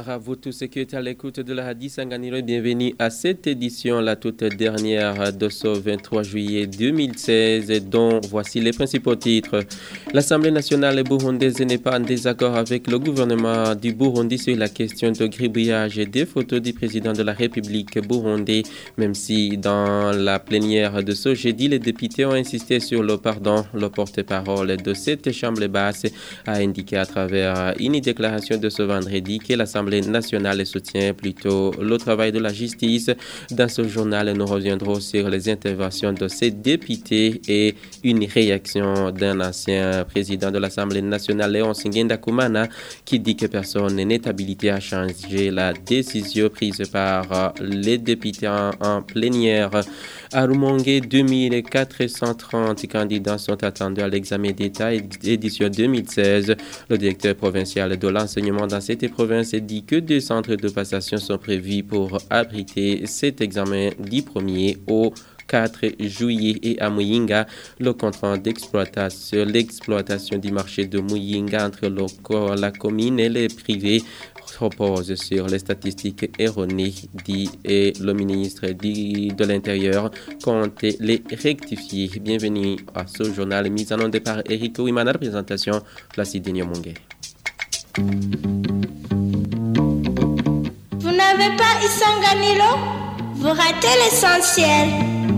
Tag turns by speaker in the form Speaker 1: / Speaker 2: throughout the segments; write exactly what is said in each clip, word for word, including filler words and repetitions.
Speaker 1: Bonsoir à vous tous qui êtes à l'écoute de la Radio Isanganiro et bienvenue à cette édition, la toute dernière de ce vingt-trois juillet deux mille seize, dont voici les principaux titres. L'Assemblée nationale burundaise n'est pas en désaccord avec le gouvernement du Burundi sur la question de gribouillage des photos du président de la République burundais, même si dans la plénière de ce jeudi, les députés ont insisté sur le pardon. Le porte-parole de cette chambre basse a indiqué à travers une déclaration de ce vendredi que l'Assemblée nationale soutient plutôt le travail de la justice. Dans ce journal, nous reviendrons sur les interventions de ces députés et une réaction d'un ancien président de l'Assemblée nationale, Léon Singenda Kumana, qui dit que personne n'est habilité à changer la décision prise par les députés en, en plénière. À Rumongue, deux mille quatre cent trente candidats sont attendus à l'examen d'État édition deux mille seize. Le directeur provincial de l'enseignement dans cette province dit que deux centres de passation sont prévus pour abriter cet examen du premier au quatre juillet. Et à Muyinga, le contrat d'exploitation, l'exploitation du marché de Muyinga entre le, la commune et les privés repose sur les statistiques erronées, dit et le ministre dit de l'Intérieur compte les rectifier. Bienvenue à ce journal mis en onde par Eric Ouimana, présentation Placide Nyomongé.
Speaker 2: Vous n'avez pas Isanganiro? Vous ratez l'essentiel.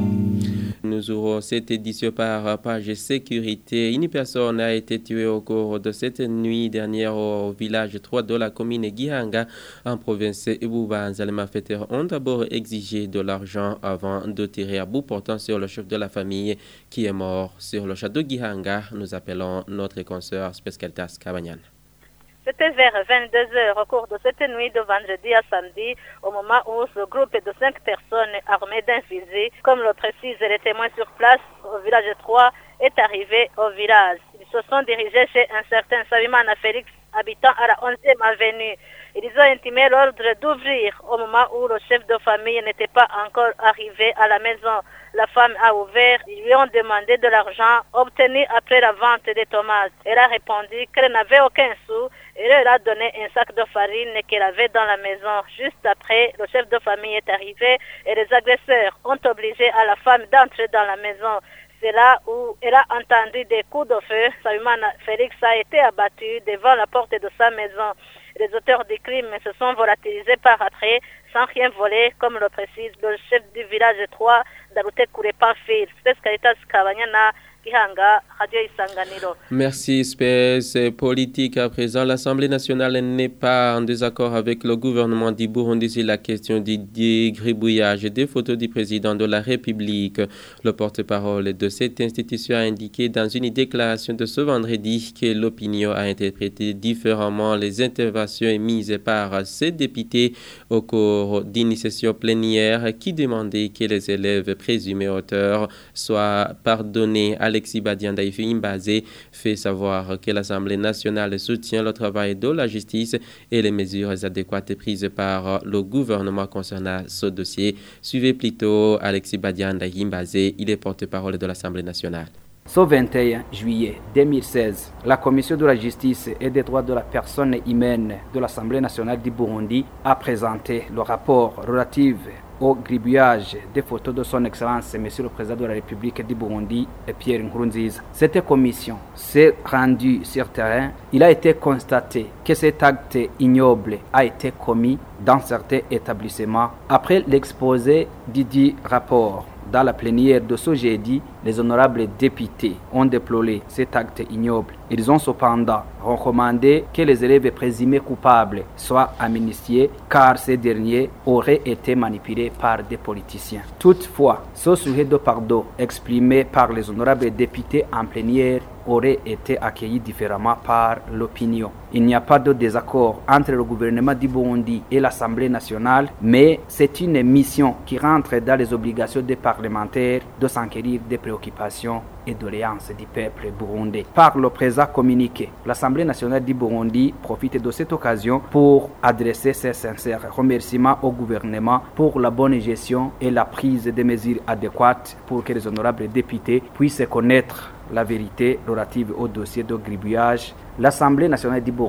Speaker 1: Nous aurons cette édition par page sécurité. Une personne a été tuée au cours de cette nuit dernière au village trois de la commune Gihanga en province Bubanza. Les malfaiteurs ont d'abord exigé de l'argent avant de tirer à bout portant sur le chef de la famille qui est mort sur le château Gihanga. Nous appelons notre consoeur Speskeltas Kabanyan.
Speaker 3: C'était vers vingt-deux heures au cours de cette nuit de vendredi à samedi, au moment où ce groupe de cinq personnes armées d'un fusil, comme le précisent les témoins sur place au village trois, est arrivé au village. Ils se sont dirigés chez un certain Sabimana Félix, habitant à la onzième avenue. Ils ont intimé l'ordre d'ouvrir au moment où le chef de famille n'était pas encore arrivé à la maison. La femme a ouvert, ils lui ont demandé de l'argent obtenu après la vente des tomates. Elle a répondu qu'elle n'avait aucun sou et elle a donné un sac de farine qu'elle avait dans la maison. Juste après, le chef de famille est arrivé et les agresseurs ont obligé à la femme d'entrer dans la maison. C'est là où elle a entendu des coups de feu. Sabimana Félix a été abattu devant la porte de sa maison. Les auteurs du crime se sont volatilisés par attrait sans rien voler, comme le précise le chef du village trois, Darute Kurepafir. Spes Karitas Kabanyana, Gihanga, Radio Isanganiro.
Speaker 1: Merci Spes. Politique à présent, l'Assemblée nationale n'est pas en désaccord avec le gouvernement du Burundi sur la question du dégribouillage des photos du président de la République. Le porte-parole de cette institution a indiqué dans une déclaration de ce vendredi que l'opinion a interprété différemment les interventions émises par ces députés au cours d'une session plénière qui demandait que les élèves présumés auteurs soient pardonnés. Alexis Badianda Imbaze fait savoir que l'Assemblée nationale soutient le travail de la justice et les mesures adéquates prises par le gouvernement concernant ce dossier. Suivez plutôt Alexis Badianda Imbaze, il est porte-parole de l'Assemblée nationale.
Speaker 4: Ce vingt et un juillet deux mille seize, la Commission de la justice et des droits de la personne humaine de l'Assemblée nationale du Burundi a présenté le rapport relatif au gribouillage des photos de son Excellence, Monsieur le Président de la République du Burundi, Pierre Nkurunziza. Cette commission s'est rendue sur terrain. Il a été constaté que cet acte ignoble a été commis dans certains établissements. Après l'exposé du dit rapport, dans la plénière de ce jeudi, les honorables députés ont déploré cet acte ignoble. Ils ont cependant recommandé que les élèves présumés coupables soient amnistiés car ces derniers auraient été manipulés par des politiciens. Toutefois, ce sujet de pardon exprimé par les honorables députés en plénière aurait été accueilli différemment par l'opinion. Il n'y a pas de désaccord entre le gouvernement du Burundi et l'Assemblée nationale, mais c'est une mission qui rentre dans les obligations des parlementaires de s'enquérir des préoccupations et doléances du peuple burundais. Par le présent communiqué, l'Assemblée nationale du Burundi profite de cette occasion pour adresser ses sincères remerciements au gouvernement pour la bonne gestion et la prise des mesures adéquates pour que les honorables députés puissent connaître la vérité relative au dossier de gribouillage. L'Assemblée nationale du Burundi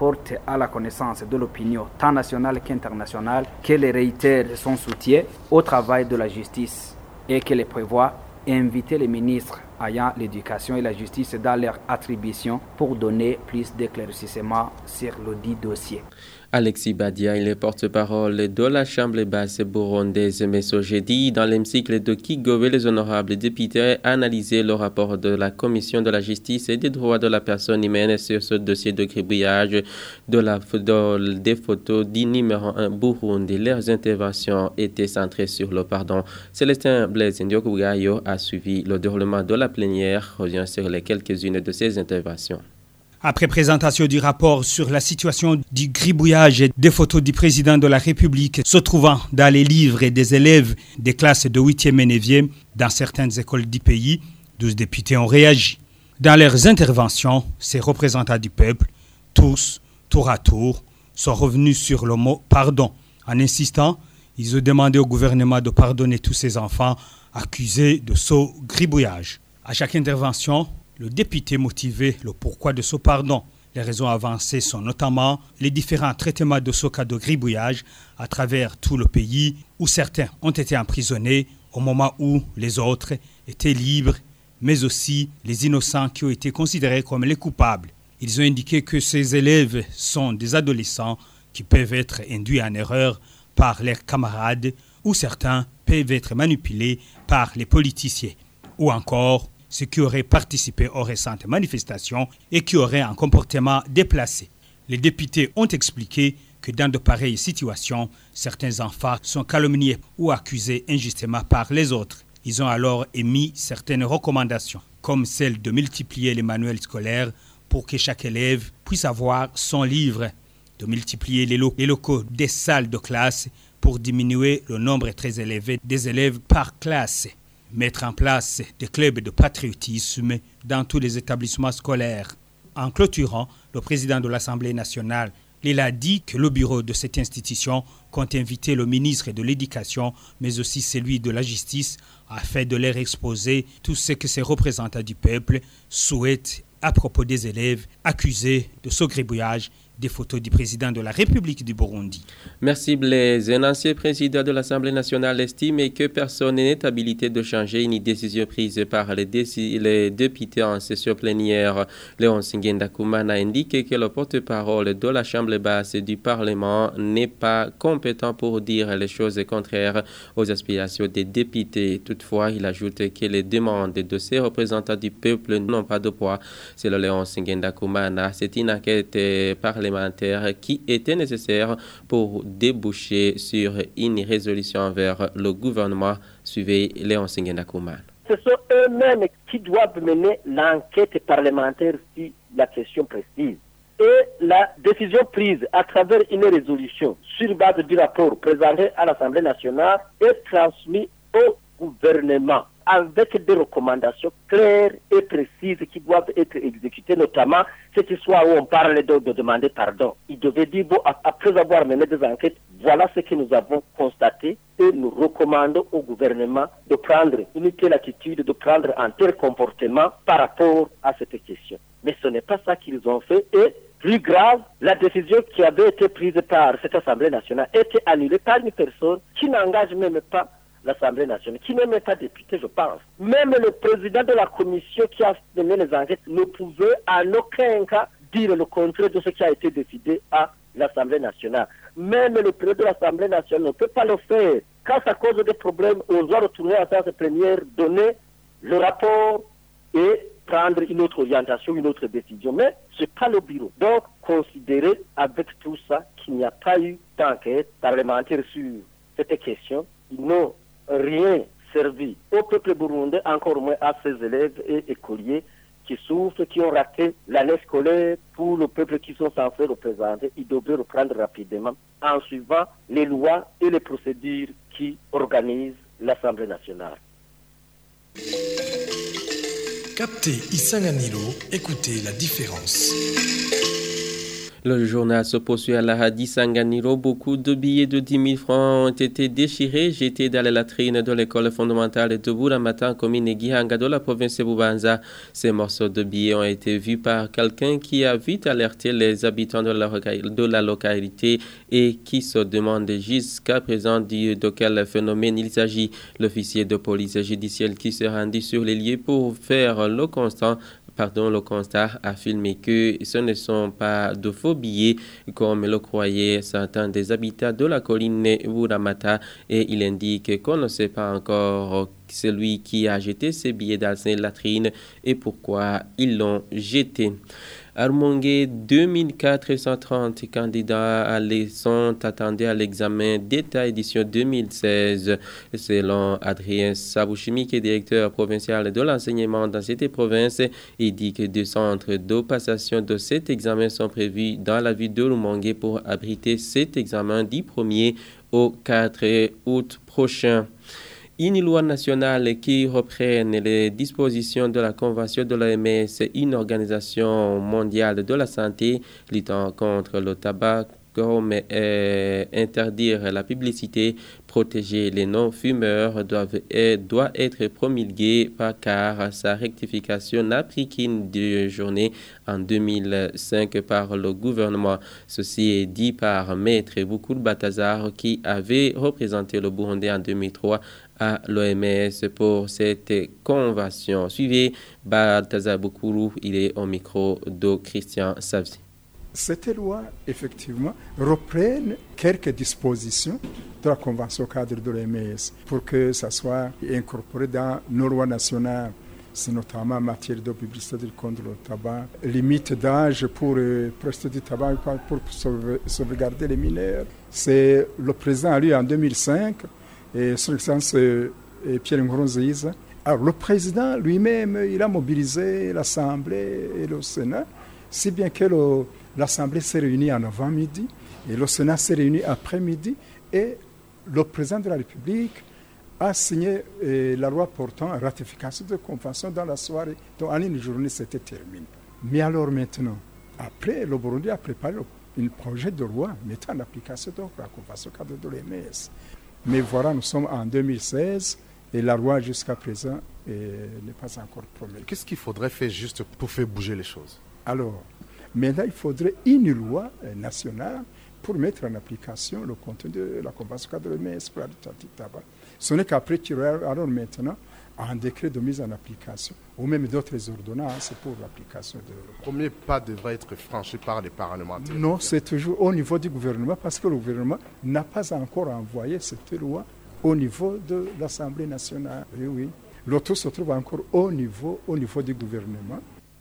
Speaker 4: porte à la connaissance de l'opinion tant nationale qu'internationale qu'elle réitère son soutien au travail de la justice et qu'elle prévoit inviter les ministres ayant l'éducation et la justice dans leurs attributions pour donner plus d'éclaircissements sur le dit dossier.
Speaker 1: Alexis Badia, il est porte-parole de la Chambre basse burundaise, mais ce jeudi, dans l'hémicycle de Kigobe, les honorables députés ont analysé le rapport de la Commission de la justice et des droits de la personne humaine sur ce dossier de gribouillage de la, de, des photos du numéro un Burundi. Leurs interventions étaient centrées sur le pardon. Célestin Blaise Ndiokugayo a suivi le déroulement de la plénière, revient sur les quelques-unes de ses interventions.
Speaker 5: Après présentation du rapport sur la situation du gribouillage des photos du président de la République se trouvant dans les livres des élèves des classes de huitième et neuvième dans certaines écoles du pays, douze députés ont réagi. Dans leurs interventions, ces représentants du peuple, tous, tour à tour, sont revenus sur le mot « pardon ». En insistant, ils ont demandé au gouvernement de pardonner tous ces enfants accusés de ce gribouillage. À chaque intervention, le député motivait le pourquoi de ce pardon. Les raisons avancées sont notamment les différents traitements de ce cas de gribouillage à travers tout le pays où certains ont été emprisonnés au moment où les autres étaient libres, mais aussi les innocents qui ont été considérés comme les coupables. Ils ont indiqué que ces élèves sont des adolescents qui peuvent être induits en erreur par leurs camarades ou certains peuvent être manipulés par les politiciens ou encore ceux qui auraient participé aux récentes manifestations et qui auraient un comportement déplacé. Les députés ont expliqué que dans de pareilles situations, certains enfants sont calomniés ou accusés injustement par les autres. Ils ont alors émis certaines recommandations, comme celle de multiplier les manuels scolaires pour que chaque élève puisse avoir son livre, de multiplier les locaux, les locaux des salles de classe pour diminuer le nombre très élevé des élèves par classe. Mettre en place des clubs de patriotisme dans tous les établissements scolaires. En clôturant, le président de l'Assemblée nationale, il a dit que le bureau de cette institution compte inviter le ministre de l'Éducation, mais aussi celui de la Justice, afin de leur exposer tout ce que ces représentants du peuple souhaitent à propos des élèves accusés de ce gribouillage des photos du président de la République du Burundi.
Speaker 1: Merci Blaise. Un ancien président de l'Assemblée nationale estime que personne n'est habilité de changer une décision prise par les, déci- les députés en session plénière. Léon Singenda Koumana a indiqué que le porte-parole de la Chambre basse du Parlement n'est pas compétent pour dire les choses contraires aux aspirations des députés. Toutefois, il ajoute que les demandes de ces représentants du peuple n'ont pas de poids. C'est le Léon Singenda Koumana. C'est une enquête parlementaire qui était nécessaire pour déboucher sur une résolution vers le gouvernement. Suivez Léon Singenda Koumana.
Speaker 6: Ce sont eux-mêmes qui doivent mener l'enquête parlementaire sur la question précise. Et la décision prise à travers une résolution sur base du rapport présenté à l'Assemblée nationale est transmise au gouvernement avec des recommandations claires et précises qui doivent être exécutées, notamment ce qui soit où on parle de, de demander pardon. Il devait dire, bon, après avoir mené des enquêtes, voilà ce que nous avons constaté et nous recommandons au gouvernement de prendre une telle attitude, de prendre un tel comportement par rapport à cette question. Mais ce n'est pas ça qu'ils ont fait et plus grave, la décision qui avait été prise par cette Assemblée nationale était annulée par une personne qui n'engage même pas l'Assemblée nationale, qui n'est même pas député, je pense. Même le président de la commission qui a mené les enquêtes ne pouvait en aucun cas dire le contraire de ce qui a été décidé à l'Assemblée nationale. Même le président de l'Assemblée nationale ne peut pas le faire. Quand ça cause des problèmes, on doit retourner à sa plénière, donner le rapport et prendre une autre orientation, une autre décision. Mais ce n'est pas le bureau. Donc, considérer avec tout ça qu'il n'y a pas eu d'enquête parlementaire sur cette question, ils n'ont rien servi au peuple burundais, encore moins à ses élèves et écoliers qui souffrent, qui ont raté l'année scolaire. Pour le peuple qui sont censés représenter, ils devraient reprendre rapidement en suivant les lois et les procédures qui organisent l'Assemblée nationale.
Speaker 7: Captez Isanganilo, écoutez la différence.
Speaker 1: Le journal se poursuit à la Hadi Sanganiro. Beaucoup de billets de dix mille francs ont été déchirés, jetés dans la latrine de l'école fondamentale de Buramata, commune Gihanga de la province de Bubanza. Ces morceaux de billets ont été vus par quelqu'un qui a vite alerté les habitants de la, de la localité et qui se demande jusqu'à présent de quel phénomène il s'agit. L'officier de police judiciaire qui se rendit sur les lieux pour faire le constat Pardon, le constat affirme que ce ne sont pas de faux billets comme le croyaient certains des habitants de la colline Buramata et il indique qu'on ne sait pas encore celui qui a jeté ces billets dans ces latrines et pourquoi ils l'ont jeté. Armongué, deux mille quatre cent trente candidats sont attendus à l'examen d'État édition deux mille seize. Selon Adrien Sabouchimi, qui est directeur provincial de l'enseignement dans cette province, il dit que deux centres de passation de cet examen sont prévus dans la ville de Rumongué pour abriter cet examen du premier au quatre août prochain. Une loi nationale qui reprenne les dispositions de la Convention de l'O M S, une organisation mondiale de la santé luttant contre le tabac, comme euh, interdire la publicité, protéger les non-fumeurs doivent, euh, doit être promulguée par car sa rectification n'a pris qu'une journée en deux mille cinq par le gouvernement. Ceci est dit par Maître Boukoul Batazar qui avait représenté le Burundi en deux mille trois à l'O M S pour cette convention. Suivez Balthazar Boukoulou, il est au micro de Christian Savzi.
Speaker 7: Cette loi, effectivement, reprenne quelques dispositions de la Convention cadre de l'O M S pour que ça soit incorporé dans nos lois nationales. C'est notamment en matière de publicité contre le tabac, limite d'âge pour euh, prester du tabac pour sauve, sauvegarder les mineurs. C'est le président a lu en deux mille cinq, et son excellence euh, Pierre Nkurunziza. Alors le président lui-même, il a mobilisé l'Assemblée et le Sénat, si bien que le l'Assemblée s'est réunie en avant-midi et le Sénat s'est réuni après-midi et le président de la République a signé eh, la loi portant ratification de convention dans la soirée. Donc en une journée, c'était terminé. Mais alors maintenant, après, le Burundi a préparé un projet de loi mettant en application donc, la convention cadre de l'O M S. Mais voilà, nous sommes en deux mille seize et la loi jusqu'à présent eh, n'est pas encore promulguée.
Speaker 8: Qu'est-ce qu'il faudrait faire juste pour faire bouger les choses? Alors,
Speaker 7: maintenant, il faudrait une loi nationale pour mettre en application le contenu de la Convention cadre de l'O M S pour l'additif tabac. Ce n'est qu'après qu'il y aura alors maintenant un décret de mise en application ou même d'autres ordonnances pour l'application de...
Speaker 8: Le premier pas devrait être franchi par les parlementaires.
Speaker 7: Non, c'est toujours au niveau du gouvernement parce que le gouvernement n'a pas encore envoyé cette loi au niveau de l'Assemblée nationale. Oui, oui. Le tout se trouve encore au niveau, au niveau du gouvernement.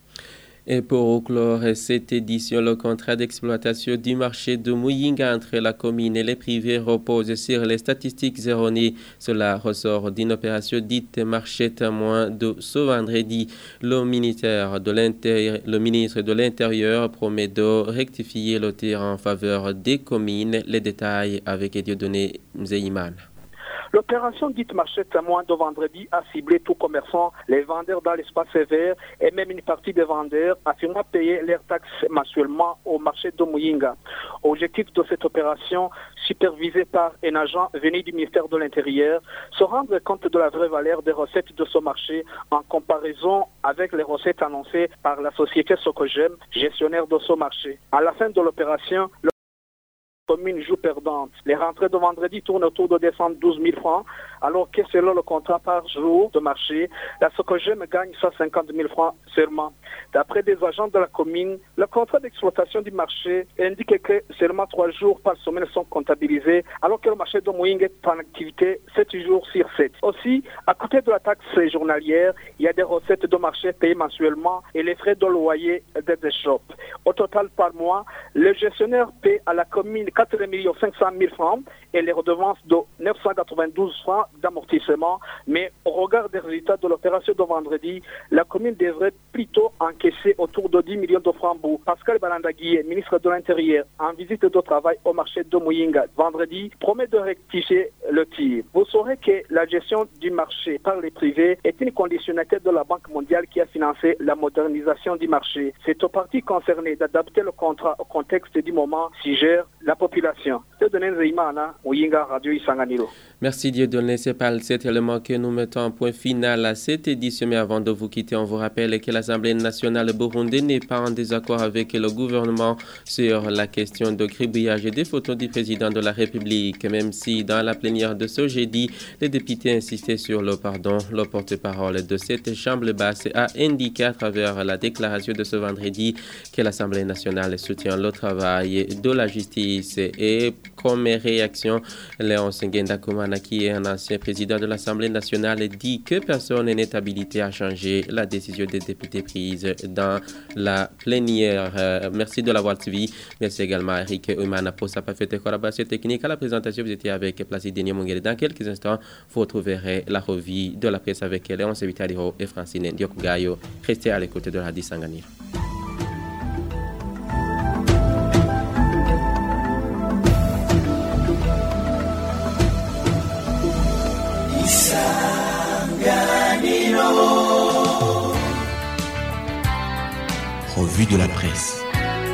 Speaker 1: Et pour clore cette édition, le contrat d'exploitation du marché de Muyinga entre la commune et les privés repose sur les statistiques erronées. Cela ressort d'une opération dite marché témoin de ce vendredi. Le ministère de l'Intérieur, le ministre de l'Intérieur promet de rectifier le tir en faveur des communes. Les détails avec Dieudonné Mzeyimane.
Speaker 9: L'opération dite marché témoin de vendredi a ciblé tout commerçant, les vendeurs dans l'espace vert et même une partie des vendeurs affirmant payer leurs taxes mensuellement au marché de Muyinga. Objectif de cette opération, supervisée par un agent venu du ministère de l'Intérieur, se rendre compte de la vraie valeur des recettes de ce marché en comparaison avec les recettes annoncées par la société Socogem, gestionnaire de ce marché. À la fin de l'opération, le commune joue perdante. Les rentrées de vendredi tournent autour de deux cent douze mille francs, alors que selon le contrat par jour de marché, la Socogem gagne cent cinquante mille francs seulement. D'après des agents de la commune, le contrat d'exploitation du marché indique que seulement trois jours par semaine sont comptabilisés, alors que le marché de Muyinga est en activité sept jours sur sept. Aussi, à côté de la taxe journalière, il y a des recettes de marché payées mensuellement et les frais de loyer des shops. Au total, par mois, le gestionnaire paie à la commune quatre millions cinq cent mille francs et les redevances de neuf cent quatre-vingt-douze francs d'amortissement, mais au regard des résultats de l'opération de vendredi, la commune devrait plutôt encaisser autour de dix millions de francs. Pascal Balandagui, ministre de l'Intérieur, en visite de travail au marché de Muyinga vendredi, promet de rectifier le tir. Vous saurez que la gestion du marché par les privés est une conditionnalité de la Banque mondiale qui a financé la modernisation du marché. C'est aux parties concernées d'adapter le contrat au contexte du moment si gère la population.
Speaker 1: Merci Dieudonné, c'est par cet élément que nous mettons un point final à cette édition. Mais avant de vous quitter, on vous rappelle que l'Assemblée nationale burundaise n'est pas en désaccord avec le gouvernement sur la question de gribouillage des photos du président de la République. Même si dans la plénière de ce jeudi, les députés insistaient sur le pardon, le porte-parole de cette chambre basse a indiqué à travers la déclaration de ce vendredi que l'Assemblée nationale soutient le travail de la justice. Et comme réaction, Léonce Ngendakumana, qui est un ancien président de l'Assemblée nationale, dit que personne n'est habilité à changer la décision des députés prise dans la plénière. Euh, merci de l'avoir suivi. Merci également à Eric Eumana pour sa parfaite collaboration technique. À la présentation, vous étiez avec Placide Denis Mongere. Dans quelques instants, vous retrouverez la revue de la presse avec Léonce Vitaliro et Francine Ndiokugayo. Restez à l'écoute de Radio Sanganiro.
Speaker 10: Revue de la presse.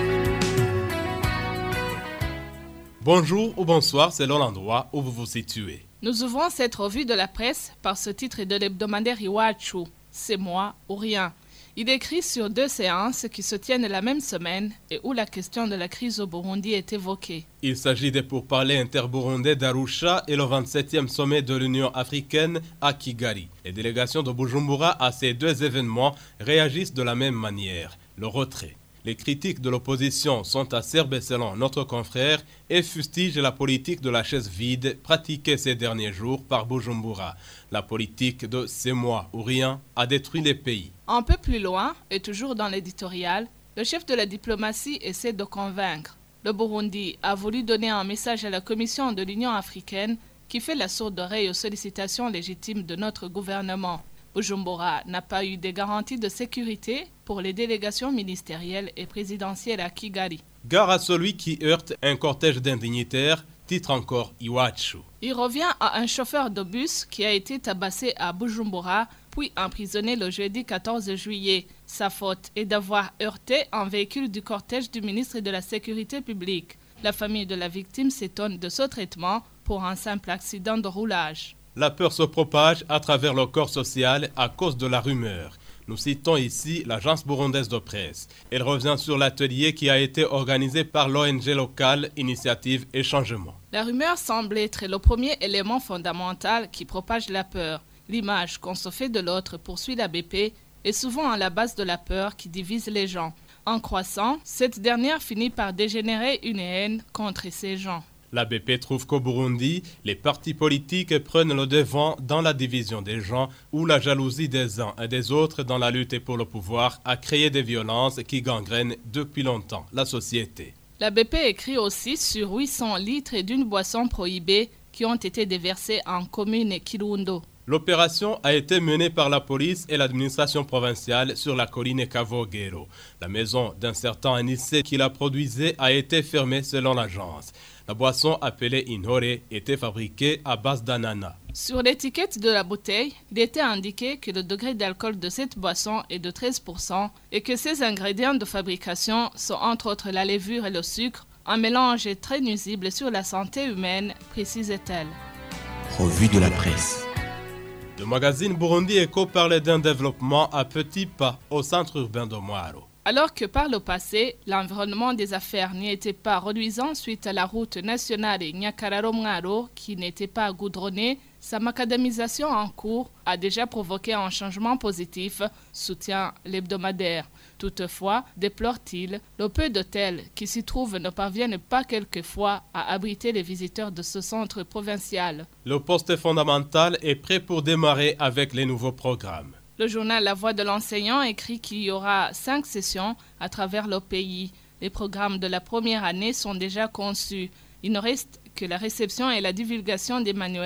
Speaker 11: Bonjour ou bonsoir selon l'endroit où vous vous situez.
Speaker 12: Nous ouvrons cette revue de la presse par ce titre de l'hebdomadaire Iwachu, C'est moi ou rien. Il écrit sur deux séances qui se tiennent la même semaine et où la question de la crise au Burundi est évoquée.
Speaker 11: Il s'agit des pourparlers interburundais d'Arusha et le vingt-septième sommet de l'Union africaine à Kigali. Les délégations de Bujumbura à ces deux événements réagissent de la même manière, le retrait. Les critiques de l'opposition sont acerbes selon notre confrère et fustigent la politique de la chaise vide pratiquée ces derniers jours par Bujumbura. La politique de « c'est moi ou rien » a détruit les pays.
Speaker 12: Un peu plus loin, et toujours dans l'éditorial, le chef de la diplomatie essaie de convaincre. Le Burundi a voulu donner un message à la Commission de l'Union africaine qui fait la sourde oreille aux sollicitations légitimes de notre gouvernement. Bujumbura n'a pas eu de garanties de sécurité pour les délégations ministérielles et présidentielles à Kigali.
Speaker 11: Gare à celui qui heurte un cortège d'indignitaires, titre encore Iwachu.
Speaker 12: Il revient à un chauffeur de bus qui a été tabassé à Bujumbura puis emprisonné le jeudi quatorze juillet. Sa faute est d'avoir heurté un véhicule du cortège du ministre de la Sécurité publique. La famille de la victime s'étonne de ce traitement pour un simple accident de roulage.
Speaker 11: La peur se propage à travers le corps social à cause de la rumeur. Nous citons ici l'agence burundaise de presse. Elle revient sur l'atelier qui a été organisé par l'O N G locale Initiative et Changement.
Speaker 12: La rumeur semble être le premier élément fondamental qui propage la peur. L'image qu'on se fait de l'autre, poursuit la B P, est souvent à la base de la peur qui divise les gens. En croissant, cette dernière finit par dégénérer une haine contre ces gens.
Speaker 11: La B P trouve qu'au Burundi, les partis politiques prennent le devant dans la division des gens où la jalousie des uns et des autres dans la lutte pour le pouvoir a créé des violences qui gangrènent depuis longtemps la société.
Speaker 12: La B P écrit aussi sur huit cents litres d'une boisson prohibée qui ont été déversés en commune Kirundo.
Speaker 11: L'opération a été menée par la police et l'administration provinciale sur la colline Kavogero. La maison d'un certain Anissé qui la produisait a été fermée selon l'agence. La boisson appelée Inhore était fabriquée à base d'ananas.
Speaker 12: Sur l'étiquette de la bouteille, il était indiqué que le degré d'alcool de cette boisson est de treize pour cent et que ses ingrédients de fabrication sont entre autres la levure et le sucre, un mélange très nuisible sur la santé humaine, précise-t-elle.
Speaker 10: Revue de la presse.
Speaker 11: Le magazine Burundi Echo parlait d'un développement à petits pas au centre urbain de Mwaro.
Speaker 12: Alors que par le passé, l'environnement des affaires n'y était pas reluisant suite à la route nationale Nyakararo-Mwaro qui n'était pas goudronnée, sa macadamisation en cours a déjà provoqué un changement positif, soutient l'hebdomadaire. Toutefois, déplore-t-il, le peu d'hôtels qui s'y trouvent ne parviennent pas quelquefois à abriter les visiteurs de ce centre provincial.
Speaker 11: Le poste fondamental est prêt pour démarrer avec les nouveaux programmes.
Speaker 12: Le journal La Voix de l'enseignant écrit qu'il y aura cinq sessions à travers le pays. Les programmes de la première année sont déjà conçus. Il ne reste que la réception et la divulgation des manuels.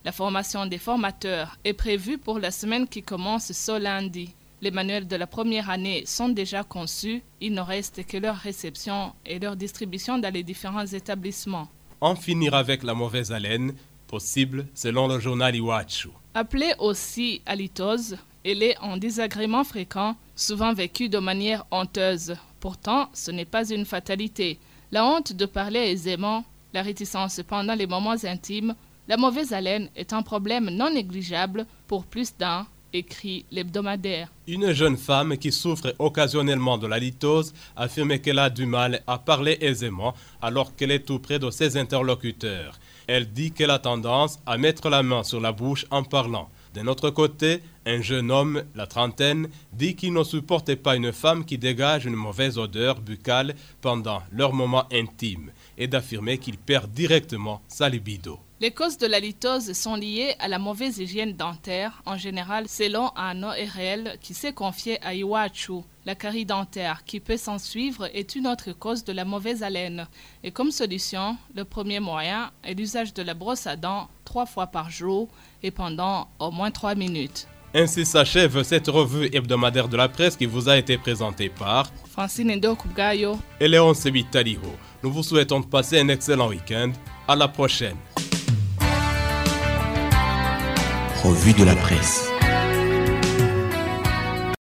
Speaker 12: La formation des formateurs est prévue pour la semaine qui commence ce lundi. Les manuels de la première année sont déjà conçus, il ne reste que leur réception et leur distribution dans les différents établissements.
Speaker 11: En finir avec la mauvaise haleine, possible selon le journal Iwachu.
Speaker 12: Appelée aussi halitose, elle est un désagrément fréquent, souvent vécu de manière honteuse. Pourtant, ce n'est pas une fatalité. La honte de parler aisément, la réticence pendant les moments intimes, la mauvaise haleine est un problème non négligeable pour plus d'un, écrit l'hebdomadaire.
Speaker 11: Une jeune femme qui souffre occasionnellement de la litose affirme qu'elle a du mal à parler aisément alors qu'elle est tout près de ses interlocuteurs. Elle dit qu'elle a tendance à mettre la main sur la bouche en parlant. D'un autre côté, un jeune homme, la trentaine, dit qu'il ne supporte pas une femme qui dégage une mauvaise odeur buccale pendant leur moment intime et d'affirmer qu'il perd directement sa libido.
Speaker 12: Les causes de la litose sont liées à la mauvaise hygiène dentaire, en général selon un O R L qui s'est confié à Iwachu. La carie dentaire qui peut s'en suivre est une autre cause de la mauvaise haleine. Et comme solution, le premier moyen est l'usage de la brosse à dents trois fois par jour et pendant au moins trois minutes.
Speaker 11: Ainsi s'achève cette revue hebdomadaire de la presse qui vous a été présentée par
Speaker 12: Francine Ndokubgayo
Speaker 11: et Léon Sebitaliho. Nous vous souhaitons de passer un excellent week-end. À la prochaine.
Speaker 10: Revue de la presse.